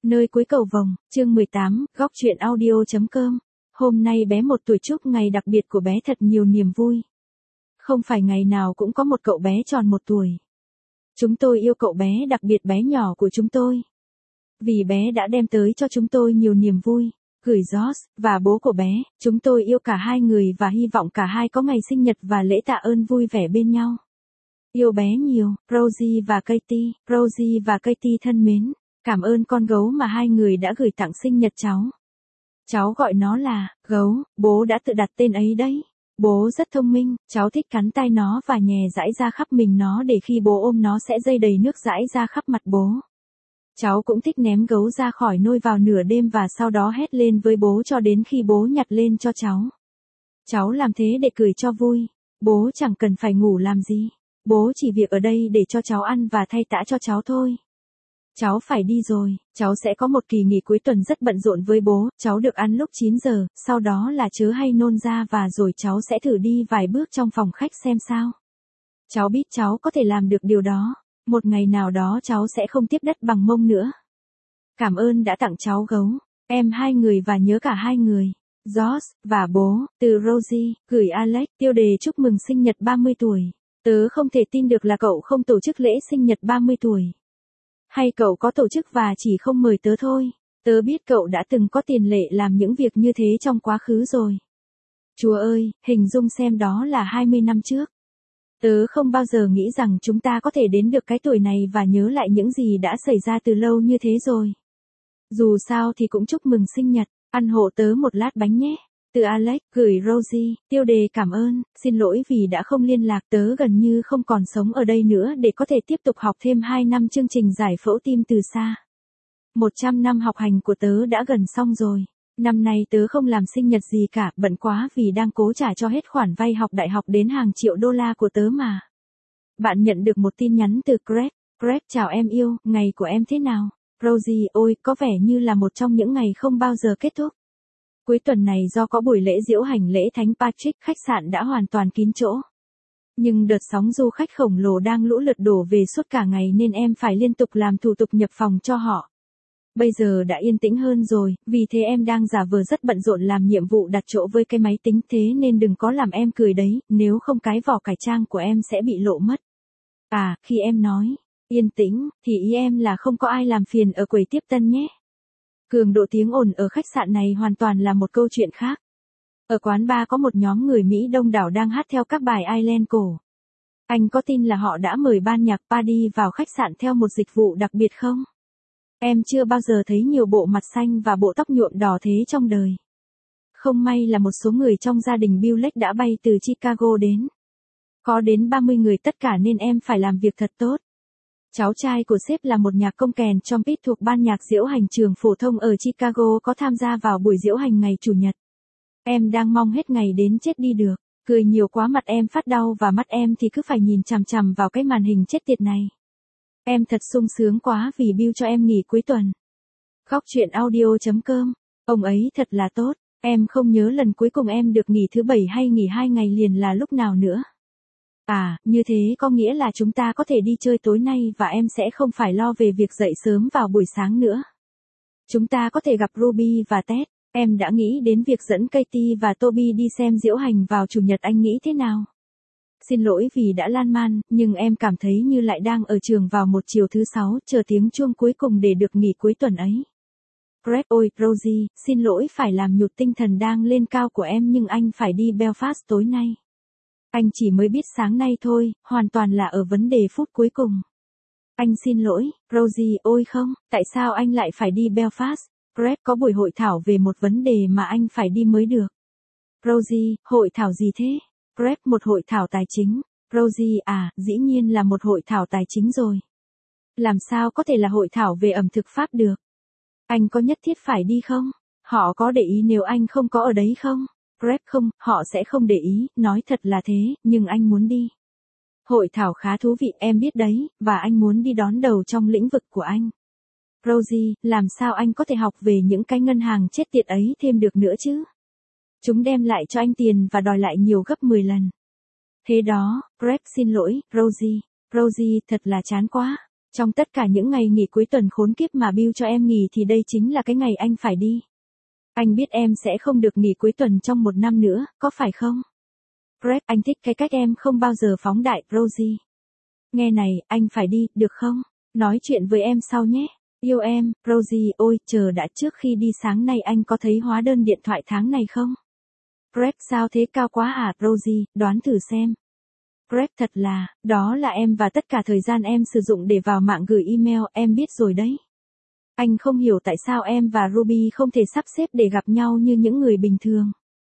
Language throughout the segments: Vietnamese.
Nơi cuối cầu vồng, chương 18, góc truyện audio.com. Hôm nay bé 1 tuổi chúc ngày đặc biệt của bé thật nhiều niềm vui. Không phải ngày nào cũng có một cậu bé tròn 1 tuổi. Chúng tôi yêu cậu bé đặc biệt bé nhỏ của chúng tôi. Vì bé đã đem tới cho chúng tôi nhiều niềm vui. Gửi George và bố của bé, chúng tôi yêu cả hai người và hy vọng cả hai có ngày sinh nhật và lễ tạ ơn vui vẻ bên nhau. Yêu bé nhiều, Rosie và Katie. Rosie và Katie thân mến. Cảm ơn con gấu mà hai người đã gửi tặng sinh nhật cháu. Cháu gọi nó là gấu, bố đã tự đặt tên ấy đấy. Bố rất thông minh, cháu thích cắn tai nó và nhè dãi ra khắp mình nó để khi bố ôm nó sẽ dây đầy nước dãi ra khắp mặt bố. Cháu cũng thích ném gấu ra khỏi nôi vào nửa đêm và sau đó hét lên với bố cho đến khi bố nhặt lên cho cháu. Cháu làm thế để cười cho vui. Bố chẳng cần phải ngủ làm gì. Bố chỉ việc ở đây để cho cháu ăn và thay tã cho cháu thôi. Cháu phải đi rồi, cháu sẽ có một kỳ nghỉ cuối tuần rất bận rộn với bố, cháu được ăn lúc 9 giờ, sau đó là chớ hay nôn ra và rồi cháu sẽ thử đi vài bước trong phòng khách xem sao. Cháu biết cháu có thể làm được điều đó, một ngày nào đó cháu sẽ không tiếp đất bằng mông nữa. Cảm ơn đã tặng cháu gấu, em hai người và nhớ cả hai người, George và bố, từ Rosie, gửi Alex, tiêu đề chúc mừng sinh nhật 30 tuổi. Tớ không thể tin được là cậu không tổ chức lễ sinh nhật 30 tuổi. Hay cậu có tổ chức và chỉ không mời tớ thôi. Tớ biết cậu đã từng có tiền lệ làm những việc như thế trong quá khứ rồi. Chúa ơi, hình dung xem đó là 20 năm trước. Tớ không bao giờ nghĩ rằng chúng ta có thể đến được cái tuổi này và nhớ lại những gì đã xảy ra từ lâu như thế rồi. Dù sao thì cũng chúc mừng sinh nhật, ăn hộ tớ một lát bánh nhé. Từ Alex, gửi Rosie, tiêu đề cảm ơn, xin lỗi vì đã không liên lạc, tớ gần như không còn sống ở đây nữa để có thể tiếp tục học thêm 2 năm chương trình giải phẫu tim từ xa. 100 năm học hành của tớ đã gần xong rồi. Năm nay tớ không làm sinh nhật gì cả, bận quá vì đang cố trả cho hết khoản vay học đại học đến hàng triệu đô la của tớ mà. Bạn nhận được một tin nhắn từ Greg. Greg chào em yêu, ngày của em thế nào? Rosie, ôi, có vẻ như là một trong những ngày không bao giờ kết thúc. Cuối tuần này do có buổi lễ diễu hành lễ Thánh Patrick, khách sạn đã hoàn toàn kín chỗ. Nhưng đợt sóng du khách khổng lồ đang lũ lượt đổ về suốt cả ngày nên em phải liên tục làm thủ tục nhập phòng cho họ. Bây giờ đã yên tĩnh hơn rồi, vì thế em đang giả vờ rất bận rộn làm nhiệm vụ đặt chỗ với cái máy tính, thế nên đừng có làm em cười đấy, nếu không cái vỏ cải trang của em sẽ bị lộ mất. À, khi em nói yên tĩnh, thì ý em là không có ai làm phiền ở quầy tiếp tân nhé. Cường độ tiếng ồn ở khách sạn này hoàn toàn là một câu chuyện khác. Ở quán bar có một nhóm người Mỹ đông đảo đang hát theo các bài Ireland cổ. Anh có tin là họ đã mời ban nhạc Paddy vào khách sạn theo một dịch vụ đặc biệt không? Em chưa bao giờ thấy nhiều bộ mặt xanh và bộ tóc nhuộm đỏ thế trong đời. Không may là một số người trong gia đình Bill Lake đã bay từ Chicago đến. Có đến 30 người tất cả nên em phải làm việc thật tốt. Cháu trai của sếp là một nhạc công kèn trumpet thuộc ban nhạc diễu hành trường phổ thông ở Chicago có tham gia vào buổi diễu hành ngày Chủ nhật. Em đang mong hết ngày đến chết đi được, cười nhiều quá mặt em phát đau và mắt em thì cứ phải nhìn chằm chằm vào cái màn hình chết tiệt này. Em thật sung sướng quá vì Bill cho em nghỉ cuối tuần. Góc truyện audio.com, ông ấy thật là tốt, em không nhớ lần cuối cùng em được nghỉ thứ 7 hay nghỉ 2 ngày liền là lúc nào nữa. À, như thế có nghĩa là chúng ta có thể đi chơi tối nay và em sẽ không phải lo về việc dậy sớm vào buổi sáng nữa. Chúng ta có thể gặp Ruby và Ted, em đã nghĩ đến việc dẫn Katie và Toby đi xem diễu hành vào Chủ nhật, anh nghĩ thế nào? Xin lỗi vì đã lan man, nhưng em cảm thấy như lại đang ở trường vào một chiều thứ 6, chờ tiếng chuông cuối cùng để được nghỉ cuối tuần ấy. Greg ôi, Rosie, xin lỗi phải làm nhụt tinh thần đang lên cao của em nhưng anh phải đi Belfast tối nay. Anh chỉ mới biết sáng nay thôi, hoàn toàn là ở vấn đề phút cuối cùng. Anh xin lỗi, Rosie, ôi không, tại sao anh lại phải đi Belfast? Greg có buổi hội thảo về một vấn đề mà anh phải đi mới được. Rosie, hội thảo gì thế? Greg, một hội thảo tài chính. Rosie, à, dĩ nhiên là một hội thảo tài chính rồi. Làm sao có thể là hội thảo về ẩm thực Pháp được? Anh có nhất thiết phải đi không? Họ có để ý nếu anh không có ở đấy không? Greg không, họ sẽ không để ý, nói thật là thế, nhưng anh muốn đi. Hội thảo khá thú vị, em biết đấy, và anh muốn đi đón đầu trong lĩnh vực của anh. Rosie, làm sao anh có thể học về những cái ngân hàng chết tiệt ấy thêm được nữa chứ? Chúng đem lại cho anh tiền và đòi lại nhiều gấp 10 lần. Thế đó, Greg xin lỗi, Rosie. Rosie, thật là chán quá. Trong tất cả những ngày nghỉ cuối tuần khốn kiếp mà Bill cho em nghỉ thì đây chính là cái ngày anh phải đi. Anh biết em sẽ không được nghỉ cuối tuần trong 1 năm nữa, có phải không? Greg, anh thích cái cách em không bao giờ phóng đại, Rosie. Nghe này, anh phải đi, được không? Nói chuyện với em sau nhé. Yêu em, Rosie, ôi, chờ đã, trước khi đi sáng nay anh có thấy hóa đơn điện thoại tháng này không? Greg, sao thế, cao quá à, Rosie, đoán thử xem. Greg, thật là, đó là em và tất cả thời gian em sử dụng để vào mạng gửi email, em biết rồi đấy. Anh không hiểu tại sao em và Ruby không thể sắp xếp để gặp nhau như những người bình thường.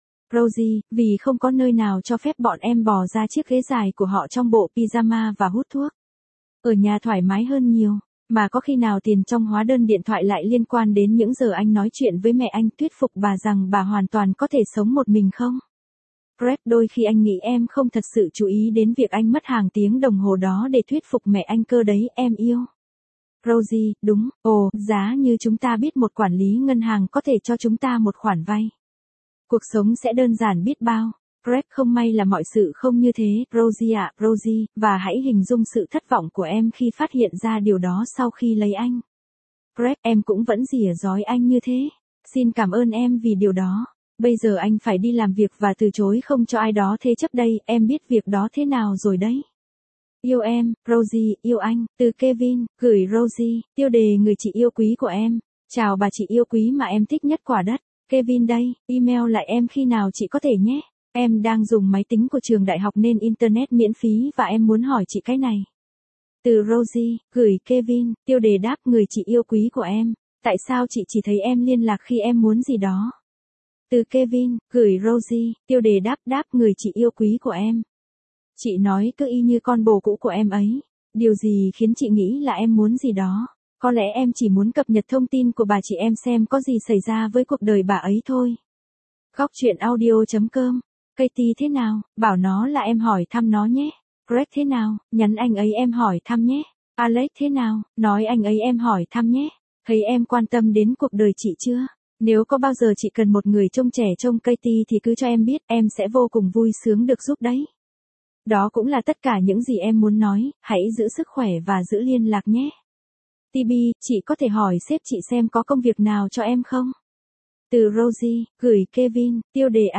Rosie, vì không có nơi nào cho phép bọn em bò ra chiếc ghế dài của họ trong bộ pyjama và hút thuốc. Ở nhà thoải mái hơn nhiều, mà có khi nào tiền trong hóa đơn điện thoại lại liên quan đến những giờ anh nói chuyện với mẹ anh thuyết phục bà rằng bà hoàn toàn có thể sống một mình không? Greg, đôi khi anh nghĩ em không thật sự chú ý đến việc anh mất hàng tiếng đồng hồ đó để thuyết phục mẹ anh cơ đấy, em yêu. Rosie, đúng, ồ, giá như chúng ta biết một quản lý ngân hàng có thể cho chúng ta một khoản vay. Cuộc sống sẽ đơn giản biết bao. Greg, không may là mọi sự không như thế, Rosie ạ, Rosie, và hãy hình dung sự thất vọng của em khi phát hiện ra điều đó sau khi lấy anh. Greg, em cũng vẫn rỉa rói anh như thế. Xin cảm ơn em vì điều đó. Bây giờ anh phải đi làm việc và từ chối không cho ai đó thế chấp đây, em biết việc đó thế nào rồi đấy. Yêu em, Rosie, yêu anh, từ Kevin, gửi Rosie, tiêu đề người chị yêu quý của em. Chào bà chị yêu quý mà em thích nhất quả đất. Kevin đây, email lại em khi nào chị có thể nhé. Em đang dùng máy tính của trường đại học nên internet miễn phí và em muốn hỏi chị cái này. Từ Rosie, gửi Kevin, tiêu đề đáp người chị yêu quý của em. Tại sao chị chỉ thấy em liên lạc khi em muốn gì đó? Từ Kevin, gửi Rosie, tiêu đề đáp người chị yêu quý của em. Chị nói cứ y như con bồ cũ của em ấy. Điều gì khiến chị nghĩ là em muốn gì đó? Có lẽ em chỉ muốn cập nhật thông tin của bà chị em xem có gì xảy ra với cuộc đời bà ấy thôi. Góc chuyện audio.com. Katie thế nào? Bảo nó là em hỏi thăm nó nhé. Greg thế nào? Nhắn anh ấy em hỏi thăm nhé. Alex thế nào? Nói anh ấy em hỏi thăm nhé. Thấy em quan tâm đến cuộc đời chị chưa? Nếu có bao giờ chị cần một người trông trẻ trông Katie thì cứ cho em biết, em sẽ vô cùng vui sướng được giúp đấy. Đó cũng là tất cả những gì em muốn nói, hãy giữ sức khỏe và giữ liên lạc nhé. TB, chị có thể hỏi sếp chị xem có công việc nào cho em không? Từ Rosie, gửi Kevin, tiêu đề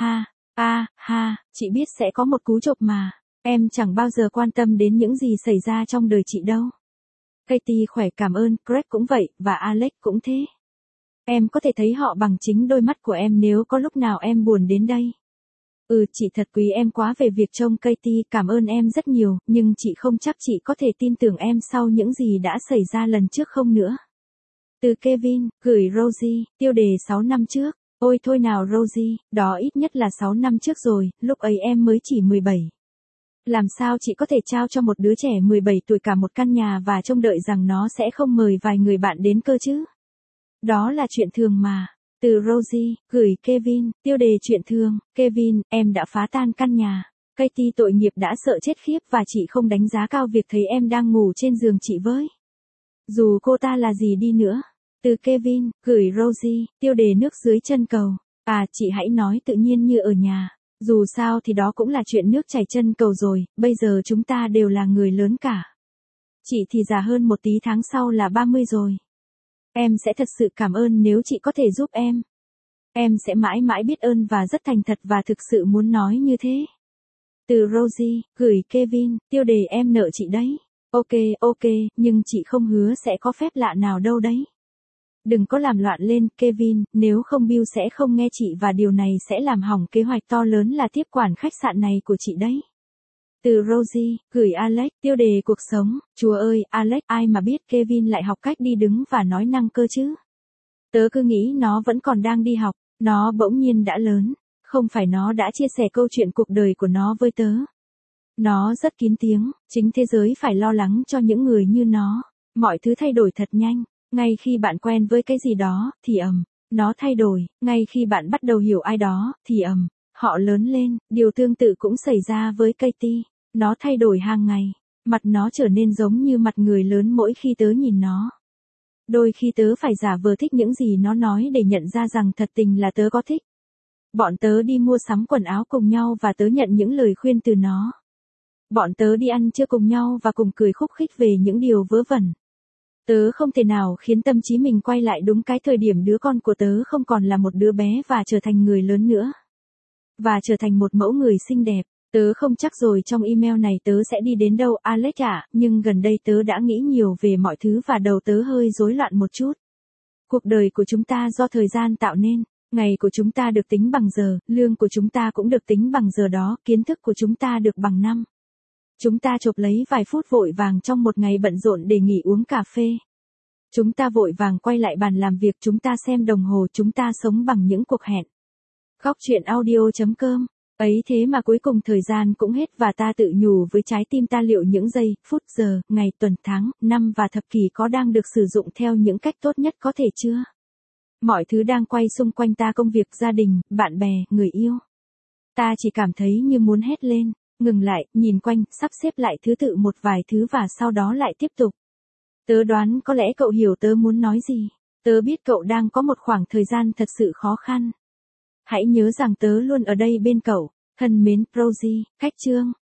chị biết sẽ có một cú chộp mà. Em chẳng bao giờ quan tâm đến những gì xảy ra trong đời chị đâu. Katie khỏe cảm ơn, Greg cũng vậy, và Alex cũng thế. Em có thể thấy họ bằng chính đôi mắt của em nếu có lúc nào em buồn đến đây. Chị thật quý em quá về việc trông Katie, cảm ơn em rất nhiều, nhưng chị không chắc chị có thể tin tưởng em sau những gì đã xảy ra lần trước không nữa. Từ Kevin, gửi Rosie, tiêu đề 6 năm trước. Ôi thôi nào Rosie, đó ít nhất là 6 năm trước rồi, lúc ấy em mới chỉ 17. Làm sao chị có thể trao cho một đứa trẻ 17 tuổi cả một căn nhà và trông đợi rằng nó sẽ không mời vài người bạn đến cơ chứ? Đó là chuyện thường mà. Từ Rosie, gửi Kevin, tiêu đề chuyện thường. Kevin, em đã phá tan căn nhà. Katie tội nghiệp đã sợ chết khiếp và chị không đánh giá cao việc thấy em đang ngủ trên giường chị với. Dù cô ta là gì đi nữa. Từ Kevin, gửi Rosie, tiêu đề nước dưới chân cầu. Chị hãy nói tự nhiên như ở nhà. Dù sao thì đó cũng là chuyện nước chảy chân cầu rồi, bây giờ chúng ta đều là người lớn cả. Chị thì già hơn một tí, tháng sau là 30 rồi. Em sẽ thật sự cảm ơn nếu chị có thể giúp em. Em sẽ mãi mãi biết ơn và rất thành thật và thực sự muốn nói như thế. Từ Rosie, gửi Kevin, tiêu đề em nợ chị đấy. Ok, nhưng chị không hứa sẽ có phép lạ nào đâu đấy. Đừng có làm loạn lên, Kevin, nếu không Bill sẽ không nghe chị và điều này sẽ làm hỏng kế hoạch to lớn là tiếp quản khách sạn này của chị đấy. Từ Rosie, gửi Alex, tiêu đề cuộc sống. Chúa ơi, Alex, ai mà biết Kevin lại học cách đi đứng và nói năng cơ chứ? Tớ cứ nghĩ nó vẫn còn đang đi học, nó bỗng nhiên đã lớn. Không phải nó đã chia sẻ câu chuyện cuộc đời của nó với tớ. Nó rất kín tiếng, chính thế giới phải lo lắng cho những người như nó. Mọi thứ thay đổi thật nhanh, ngay khi bạn quen với cái gì đó, thì nó thay đổi, ngay khi bạn bắt đầu hiểu ai đó, thì họ lớn lên. Điều tương tự cũng xảy ra với Katie, nó thay đổi hàng ngày, mặt nó trở nên giống như mặt người lớn mỗi khi tớ nhìn nó. Đôi khi tớ phải giả vờ thích những gì nó nói để nhận ra rằng thật tình là tớ có thích. Bọn tớ đi mua sắm quần áo cùng nhau và tớ nhận những lời khuyên từ nó. Bọn tớ đi ăn trưa cùng nhau và cùng cười khúc khích về những điều vớ vẩn. Tớ không thể nào khiến tâm trí mình quay lại đúng cái thời điểm đứa con của tớ không còn là một đứa bé và trở thành người lớn nữa. Và trở thành một mẫu người xinh đẹp. Tớ không chắc rồi trong email này tớ sẽ đi đến đâu Alex ạ, nhưng gần đây tớ đã nghĩ nhiều về mọi thứ và đầu tớ hơi rối loạn một chút. Cuộc đời của chúng ta do thời gian tạo nên, ngày của chúng ta được tính bằng giờ, lương của chúng ta cũng được tính bằng giờ đó, kiến thức của chúng ta được bằng năm. Chúng ta chộp lấy vài phút vội vàng trong một ngày bận rộn để nghỉ uống cà phê. Chúng ta vội vàng quay lại bàn làm việc, chúng ta xem đồng hồ, chúng ta sống bằng những cuộc hẹn. Góc chuyện audio.com. Ấy thế mà cuối cùng thời gian cũng hết và ta tự nhủ với trái tim ta liệu những giây, phút, giờ, ngày, tuần, tháng, năm và thập kỷ có đang được sử dụng theo những cách tốt nhất có thể chưa? Mọi thứ đang quay xung quanh ta, công việc, gia đình, bạn bè, người yêu. Ta chỉ cảm thấy như muốn hét lên, ngừng lại, nhìn quanh, sắp xếp lại thứ tự một vài thứ và sau đó lại tiếp tục. Tớ đoán có lẽ cậu hiểu tớ muốn nói gì. Tớ biết cậu đang có một khoảng thời gian thật sự khó khăn. Hãy nhớ rằng tớ luôn ở đây bên cậu. Thân mến Rosie, cách chương.